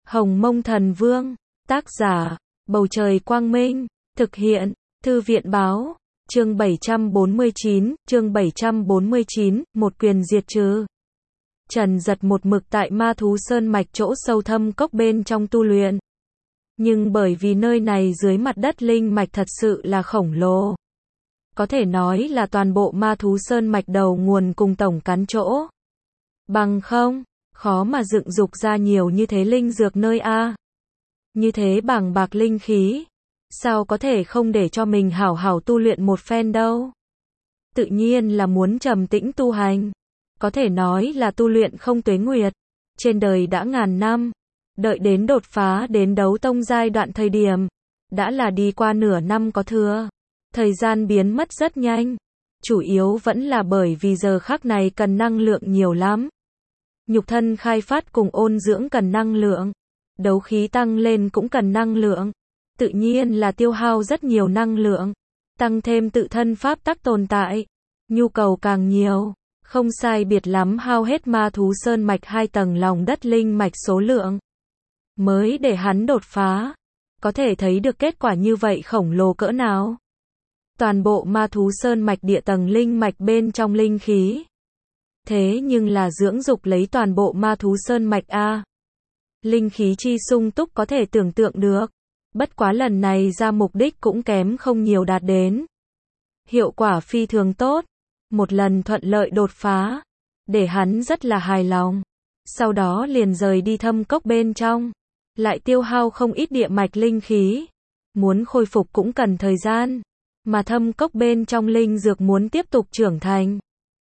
Hồng Mông Thần Vương, tác giả, Bầu Trời Quang Minh, thực hiện, Thư viện Báo, chương 749, một quyền diệt trừ. Trần Giật một mực tại Ma Thú Sơn Mạch chỗ sâu thâm cốc bên trong tu luyện. Nhưng bởi vì nơi này dưới mặt đất linh mạch thật sự là khổng lồ. Có thể nói là toàn bộ Ma Thú Sơn Mạch đầu nguồn cùng tổng cán chỗ. Bằng không, khó mà dựng dục ra nhiều như thế linh dược nơi A. Như thế bàng bạc linh khí, sao có thể không để cho mình hảo hảo tu luyện một phen đâu. Tự nhiên là muốn trầm tĩnh tu hành. Có thể nói là tu luyện không tuế nguyệt. Trên đời đã ngàn năm. Đợi đến đột phá đến đấu tông giai đoạn thời điểm. Đã là đi qua nửa năm có thừa. Thời gian biến mất rất nhanh. Chủ yếu vẫn là bởi vì giờ khắc này cần năng lượng nhiều lắm. Nhục thân khai phát cùng ôn dưỡng cần năng lượng. Đấu khí tăng lên cũng cần năng lượng. Tự nhiên là tiêu hao rất nhiều năng lượng. Tăng thêm tự thân pháp tắc tồn tại. Nhu cầu càng nhiều. Không sai biệt lắm hao hết Ma Thú Sơn Mạch 2 tầng lòng đất linh mạch số lượng. Mới để hắn đột phá. Có thể thấy được kết quả như vậy khổng lồ cỡ nào. Toàn bộ Ma Thú Sơn Mạch địa tầng linh mạch bên trong linh khí. Thế nhưng là dưỡng dục lấy toàn bộ Ma Thú Sơn Mạch A. Linh khí chi sung túc có thể tưởng tượng được. Bất quá lần này ra mục đích cũng kém không nhiều đạt đến. Hiệu quả phi thường tốt. Một lần thuận lợi đột phá. Để hắn rất là hài lòng. Sau đó liền rời đi thâm cốc bên trong. Lại tiêu hao không ít địa mạch linh khí. Muốn khôi phục cũng cần thời gian. Mà thâm cốc bên trong linh dược muốn tiếp tục trưởng thành.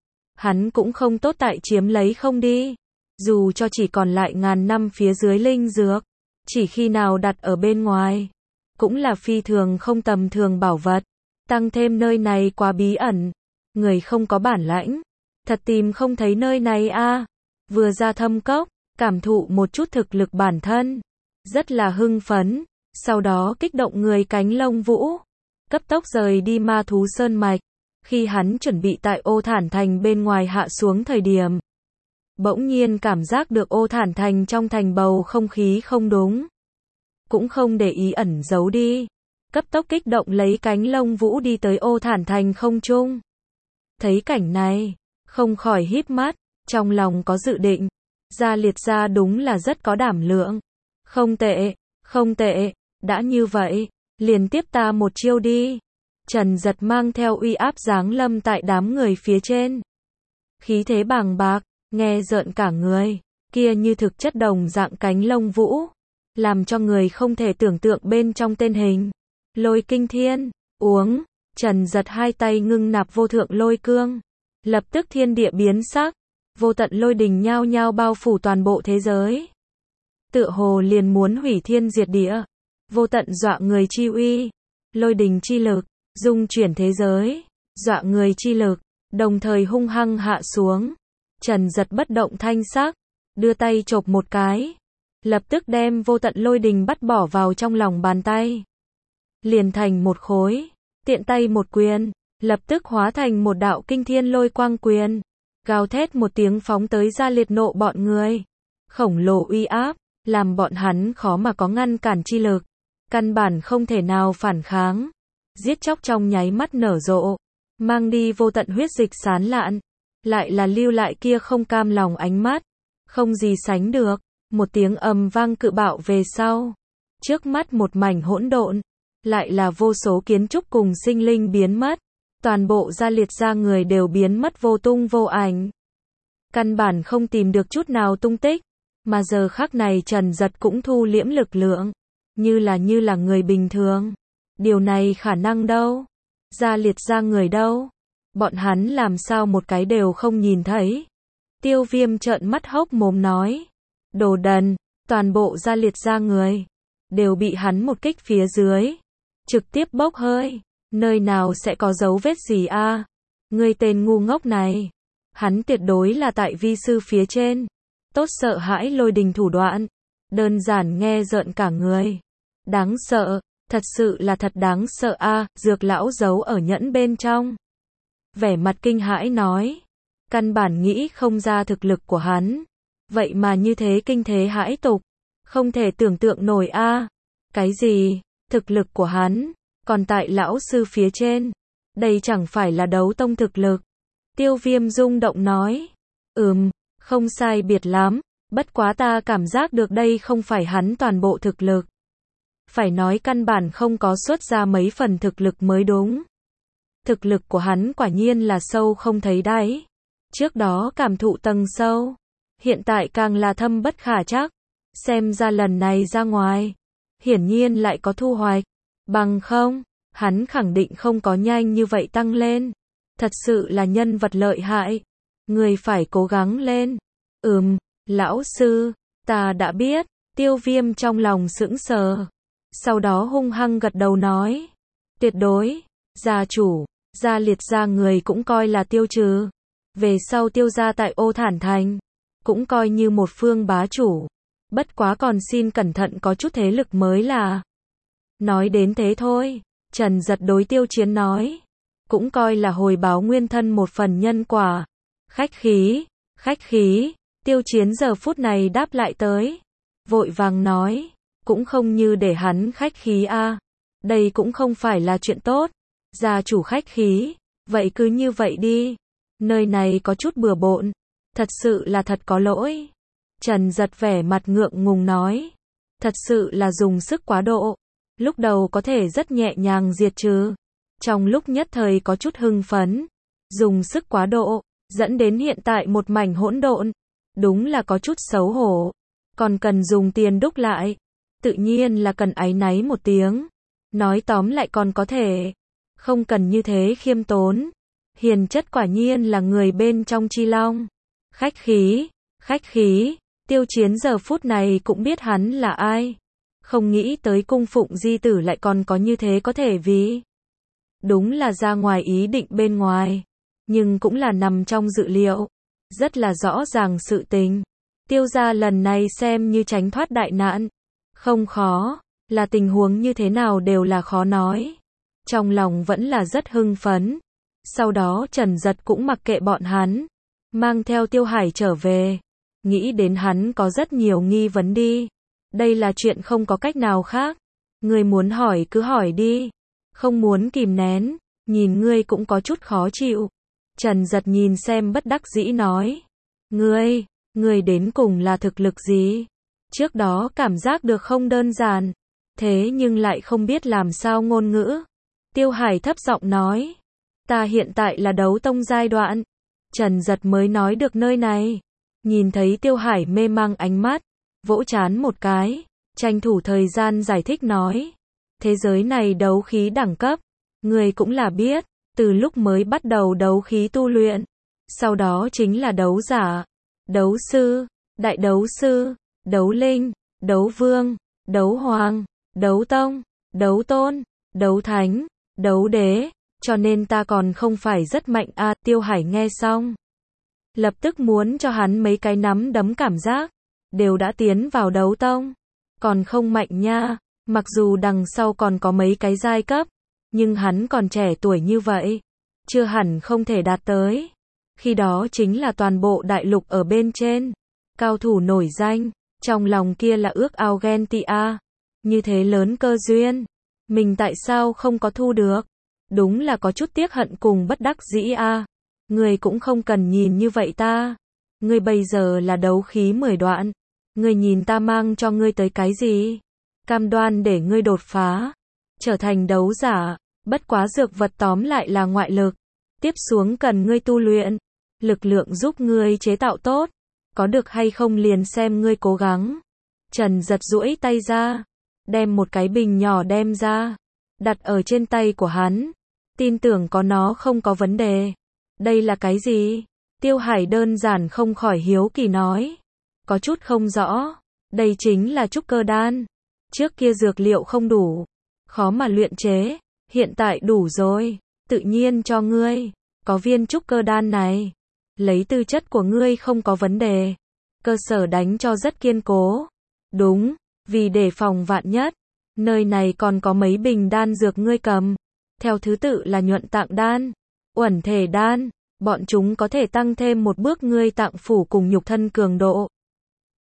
Hắn cũng không tốt tại chiếm lấy không đi. Dù cho chỉ còn lại ngàn năm phía dưới linh dược. Chỉ khi nào đặt ở bên ngoài. Cũng là phi thường không tầm thường bảo vật. Tăng thêm nơi này quá bí ẩn. Người không có bản lãnh. Thật tìm không thấy nơi này a. Vừa ra thâm cốc. Cảm thụ một chút thực lực bản thân. Rất là hưng phấn. Sau đó kích động người cánh lông vũ. Cấp tốc rời đi Ma Thú Sơn Mạch. Khi hắn chuẩn bị tại Ô Thản Thành bên ngoài hạ xuống thời điểm. Bỗng nhiên cảm giác được Ô Thản Thành trong thành bầu không khí không đúng. Cũng không để ý ẩn giấu đi. Cấp tốc kích động lấy cánh lông vũ đi tới Ô Thản Thành không trung. Thấy cảnh này, không khỏi híp mắt, trong lòng có dự định. Gia Liệt gia đúng là rất có đảm lượng. Không tệ, không tệ, đã như vậy, liền tiếp ta một chiêu đi. Trần Giật mang theo uy áp giáng lâm tại đám người phía trên. Khí thế bàng bạc, nghe rợn cả người, kia như thực chất đồng dạng cánh lông vũ. Làm cho người không thể tưởng tượng bên trong tên hình. Lôi kinh thiên, uống, Trần Giật hai tay ngưng nạp vô thượng lôi cương. Lập tức thiên địa biến sắc, vô tận lôi đình nhao nhao bao phủ toàn bộ thế giới. Tựa hồ liền muốn hủy thiên diệt địa. Vô tận dọa người chi uy, lôi đình chi lực, dung chuyển thế giới, dọa người chi lực, đồng thời hung hăng hạ xuống. Trần Giật bất động thanh sắc, đưa tay chộp một cái. Lập tức đem vô tận lôi đình bắt bỏ vào trong lòng bàn tay. Liền thành một khối, tiện tay một quyền, lập tức hóa thành một đạo kinh thiên lôi quang quyền. Gào thét một tiếng phóng tới Gia Liệt nộ bọn người. Khổng lồ uy áp, làm bọn hắn khó mà có ngăn cản chi lực. Căn bản không thể nào phản kháng. Giết chóc trong nháy mắt nở rộ. Mang đi vô tận huyết dịch sán lạn. Lại là lưu lại kia không cam lòng ánh mắt. Không gì sánh được. Một tiếng ầm vang cự bạo về sau. Trước mắt một mảnh hỗn độn. Lại là vô số kiến trúc cùng sinh linh biến mất. Toàn bộ Gia Liệt gia người đều biến mất vô tung vô ảnh. Căn bản không tìm được chút nào tung tích. Mà giờ khắc này Trần Giật cũng thu liễm lực lượng. Như là người bình thường. Điều này khả năng đâu? Gia Liệt gia người đâu? Bọn hắn làm sao một cái đều không nhìn thấy? Tiêu Viêm trợn mắt hốc mồm nói. Đồ đần, toàn bộ Gia Liệt gia người. Đều bị hắn một kích phía dưới. Trực tiếp bốc hơi. Nơi nào sẽ có dấu vết gì a? Ngươi tên ngu ngốc này. Hắn tuyệt đối là tại vi sư phía trên. Tốt sợ hãi lôi đình thủ đoạn. Đơn giản nghe rợn cả người. Đáng sợ, thật sự là thật đáng sợ a. Dược lão giấu ở nhẫn bên trong. Vẻ mặt kinh hãi nói. Căn bản nghĩ không ra thực lực của hắn. Vậy mà như thế kinh thế hãi tục. Không thể tưởng tượng nổi a. Cái gì? Thực lực của hắn, còn tại lão sư phía trên. Đây chẳng phải là đấu tông thực lực. Tiêu Viêm rung động nói. Không sai biệt lắm. Bất quá ta cảm giác được đây không phải hắn toàn bộ thực lực. Phải nói căn bản không có xuất ra mấy phần thực lực mới đúng. Thực lực của hắn quả nhiên là sâu không thấy đáy. Trước đó cảm thụ tầng sâu, hiện tại càng là thâm bất khả trắc. Xem ra lần này ra ngoài, hiển nhiên lại có thu hoạch. Bằng không, hắn khẳng định không có nhanh như vậy tăng lên. Thật sự là nhân vật lợi hại. Người phải cố gắng lên. Lão sư, ta đã biết. Tiêu Viêm trong lòng sững sờ. Sau đó hung hăng gật đầu nói. Tuyệt đối, gia chủ, gia liệt gia người cũng coi là tiêu trừ. Về sau tiêu gia tại Ô Thản Thành, cũng coi như một phương bá chủ. Bất quá còn xin cẩn thận có chút thế lực mới là. Nói đến thế thôi, Trần Giật đối Tiêu Chiến nói. Cũng coi là hồi báo nguyên thân một phần nhân quả. Khách khí, Tiêu Chiến giờ phút này đáp lại tới. Vội vàng nói, cũng không như để hắn khách khí a. Đây cũng không phải là chuyện tốt. Gia chủ khách khí, vậy cứ như vậy đi. Nơi này có chút bừa bộn, thật sự là thật có lỗi. Trần Giật vẻ mặt ngượng ngùng nói, thật sự là dùng sức quá độ. Lúc đầu có thể rất nhẹ nhàng diệt trừ, trong lúc nhất thời có chút hưng phấn, dùng sức quá độ, dẫn đến hiện tại một mảnh hỗn độn. Đúng là có chút xấu hổ, còn cần dùng tiền đúc lại. Tự nhiên là cần áy náy một tiếng. Nói tóm lại còn có thể, không cần như thế khiêm tốn. Hiền chất quả nhiên là người bên trong chi long. Khách khí, Tiêu Chiến giờ phút này cũng biết hắn là ai. Không nghĩ tới cung phụng di tử lại còn có như thế có thể vì. Đúng là ra ngoài ý định bên ngoài, nhưng cũng là nằm trong dự liệu. Rất là rõ ràng sự tình. Tiêu gia lần này xem như tránh thoát đại nạn. Không khó, là tình huống như thế nào đều là khó nói. Trong lòng vẫn là rất hưng phấn. Sau đó Trần Giật cũng mặc kệ bọn hắn, mang theo Tiêu Hải trở về. Nghĩ đến hắn có rất nhiều nghi vấn đi. Đây là chuyện không có cách nào khác. Người muốn hỏi cứ hỏi đi. Không muốn kìm nén, nhìn ngươi cũng có chút khó chịu. Trần Giật nhìn xem bất đắc dĩ nói. Ngươi đến cùng là thực lực gì? Trước đó cảm giác được không đơn giản. Thế nhưng lại không biết làm sao ngôn ngữ. Tiêu Hải thấp giọng nói. Ta hiện tại là đấu tông giai đoạn. Trần Giật mới nói được nơi này. Nhìn thấy Tiêu Hải mê mang ánh mắt, vỗ trán một cái, tranh thủ thời gian giải thích nói. Thế giới này đấu khí đẳng cấp, người cũng là biết, từ lúc mới bắt đầu đấu khí tu luyện, sau đó chính là đấu giả, đấu sư, đại đấu sư, đấu linh, đấu vương, đấu hoàng, đấu tông, đấu tôn, đấu thánh, đấu đế, cho nên ta còn không phải rất mạnh a. Tiêu Hải nghe xong, lập tức muốn cho hắn mấy cái nắm đấm cảm giác, đều đã tiến vào đấu tông, còn không mạnh nha. Mặc dù đằng sau còn có mấy cái giai cấp, nhưng hắn còn trẻ tuổi như vậy, chưa hẳn không thể đạt tới. Khi đó chính là toàn bộ đại lục ở bên trên, cao thủ nổi danh, trong lòng kia là ước ao ghen tị a. Như thế lớn cơ duyên, mình tại sao không có thu được? Đúng là có chút tiếc hận cùng bất đắc dĩ a. Ngươi cũng không cần nhìn như vậy ta. Ngươi bây giờ là đấu khí 10 đoạn, ngươi nhìn ta mang cho ngươi tới cái gì? Cam đoan để ngươi đột phá, trở thành đấu giả, bất quá dược vật tóm lại là ngoại lực. Tiếp xuống cần ngươi tu luyện, lực lượng giúp ngươi chế tạo tốt, có được hay không liền xem ngươi cố gắng. Trần Giật duỗi tay ra, đem một cái bình nhỏ đem ra, đặt ở trên tay của hắn, tin tưởng có nó không có vấn đề. Đây là cái gì? Tiêu Hải đơn giản không khỏi hiếu kỳ nói, có chút không rõ. Đây chính là trúc cơ đan. Trước kia dược liệu không đủ, khó mà luyện chế, hiện tại đủ rồi, tự nhiên cho ngươi. Có viên trúc cơ đan này, lấy tư chất của ngươi không có vấn đề, cơ sở đánh cho rất kiên cố. Đúng, vì đề phòng vạn nhất, nơi này còn có mấy bình đan dược ngươi cầm, theo thứ tự là nhuận tạng đan, uẩn thể đan, bọn chúng có thể tăng thêm một bước ngươi tạng phủ cùng nhục thân cường độ.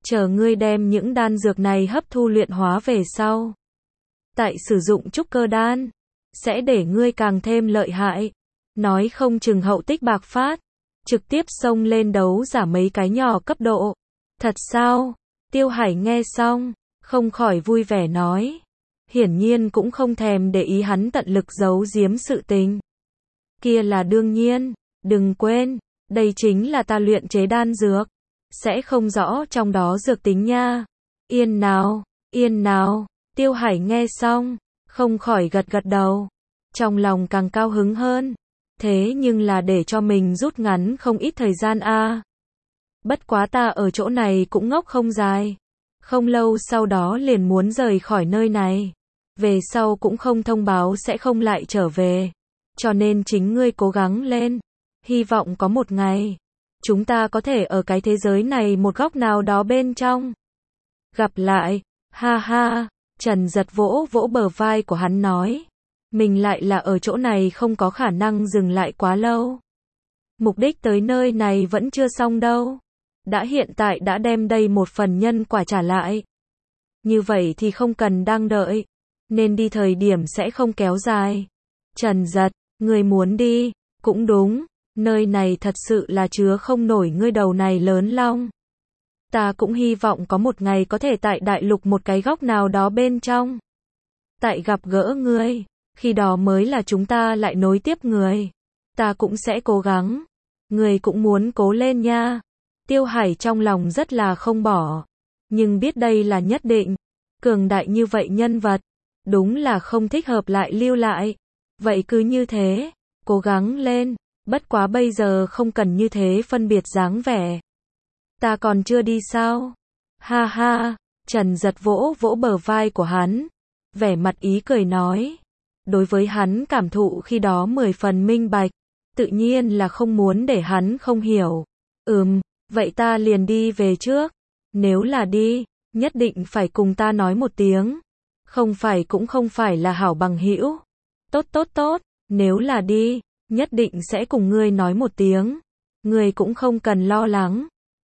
chờ ngươi đem những đan dược này hấp thu luyện hóa về sau. Tại sử dụng trúc cơ đan, sẽ để ngươi càng thêm lợi hại. Nói không chừng hậu tích bạc phát, trực tiếp xông lên đấu giả mấy cái nhỏ cấp độ. Thật sao? Tiêu Hải nghe xong, không khỏi vui vẻ nói. Hiển nhiên cũng không thèm để ý hắn tận lực giấu giếm sự tình. Kia là đương nhiên, đừng quên, đây chính là ta luyện chế đan dược. Sẽ không rõ trong đó dược tính nha. Yên nào, Tiêu Hải nghe xong, không khỏi gật gật đầu. Trong lòng càng cao hứng hơn. Thế nhưng là để cho mình rút ngắn không ít thời gian a. Bất quá ta ở chỗ này cũng ngốc không dài. Không lâu sau đó liền muốn rời khỏi nơi này. Về sau cũng không thông báo sẽ không lại trở về. Cho nên chính ngươi cố gắng lên. Hy vọng có một ngày, chúng ta có thể ở cái thế giới này một góc nào đó bên trong. Gặp lại, ha ha, Trần Giật vỗ vỗ bờ vai của hắn nói. Mình lại là ở chỗ này không có khả năng dừng lại quá lâu. Mục đích tới nơi này vẫn chưa xong đâu. Đã hiện tại đã đem đây một phần nhân quả trả lại. Như vậy thì không cần đang đợi. Nên đi thời điểm sẽ không kéo dài. Trần Giật, người muốn đi, cũng đúng. Nơi này thật sự là chứa không nổi ngươi đầu này lớn long. Ta cũng hy vọng có một ngày có thể tại đại lục một cái góc nào đó bên trong. Tại gặp gỡ ngươi, khi đó mới là chúng ta lại nối tiếp người. Ta cũng sẽ cố gắng. Người cũng muốn cố lên nha. Tiêu Hải trong lòng rất là không bỏ. Nhưng biết đây là nhất định. Cường đại như vậy nhân vật. Đúng là không thích hợp lại lưu lại. Vậy cứ như thế. Cố gắng lên. Bất quá bây giờ không cần như thế phân biệt dáng vẻ. Ta còn chưa đi sao? Ha ha. Trần Giật vỗ vỗ bờ vai của hắn. Vẻ mặt ý cười nói. Đối với hắn cảm thụ khi đó 10 phần minh bạch. Tự nhiên là không muốn để hắn không hiểu. Vậy ta liền đi về trước. Nếu là đi, nhất định phải cùng ta nói một tiếng. Không phải cũng không phải là hảo bằng hữu. Tốt. Nếu là đi, nhất định sẽ cùng ngươi nói một tiếng. Ngươi cũng không cần lo lắng.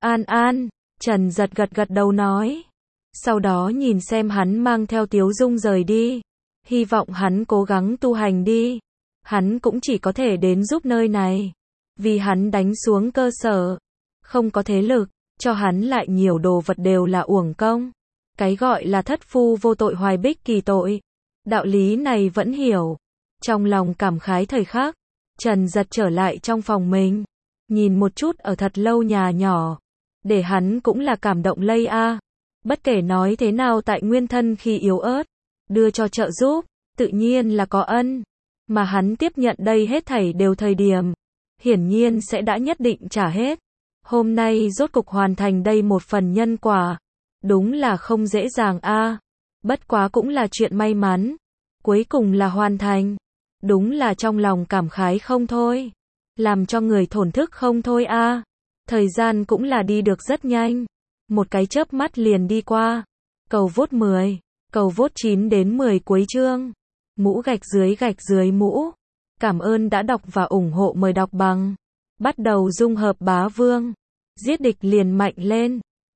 An, Trần Giật gật đầu nói. Sau đó nhìn xem hắn mang theo tiếu dung rời đi. Hy vọng hắn cố gắng tu hành đi. Hắn cũng chỉ có thể đến giúp nơi này. Vì hắn đánh xuống cơ sở. Không có thế lực, cho hắn lại nhiều đồ vật đều là uổng công. Cái gọi là thất phu vô tội hoài bích kỳ tội. Đạo lý này vẫn hiểu. Trong lòng cảm khái thời khắc, Trần Giật trở lại trong phòng mình. Nhìn một chút ở thật lâu nhà nhỏ. Để hắn cũng là cảm động lây a. Bất kể nói thế nào tại nguyên thân khi yếu ớt. Đưa cho trợ giúp, tự nhiên là có ân. Mà hắn tiếp nhận đây hết thảy đều thời điểm. Hiển nhiên sẽ đã nhất định trả hết. Hôm nay rốt cục hoàn thành đây một phần nhân quả. Đúng là không dễ dàng a. Bất quá cũng là chuyện may mắn. Cuối cùng là hoàn thành. Đúng là trong lòng cảm khái không thôi. Làm cho người thổn thức không thôi a. Thời gian cũng là đi được rất nhanh. Một cái chớp mắt liền đi qua. Cầu vote 10. Cầu vote 9 đến 10 cuối chương. Mũ gạch dưới mũ. Cảm ơn đã đọc và ủng hộ, mời đọc bằng. Bắt đầu dung hợp bá vương. Giết địch liền mạnh lên.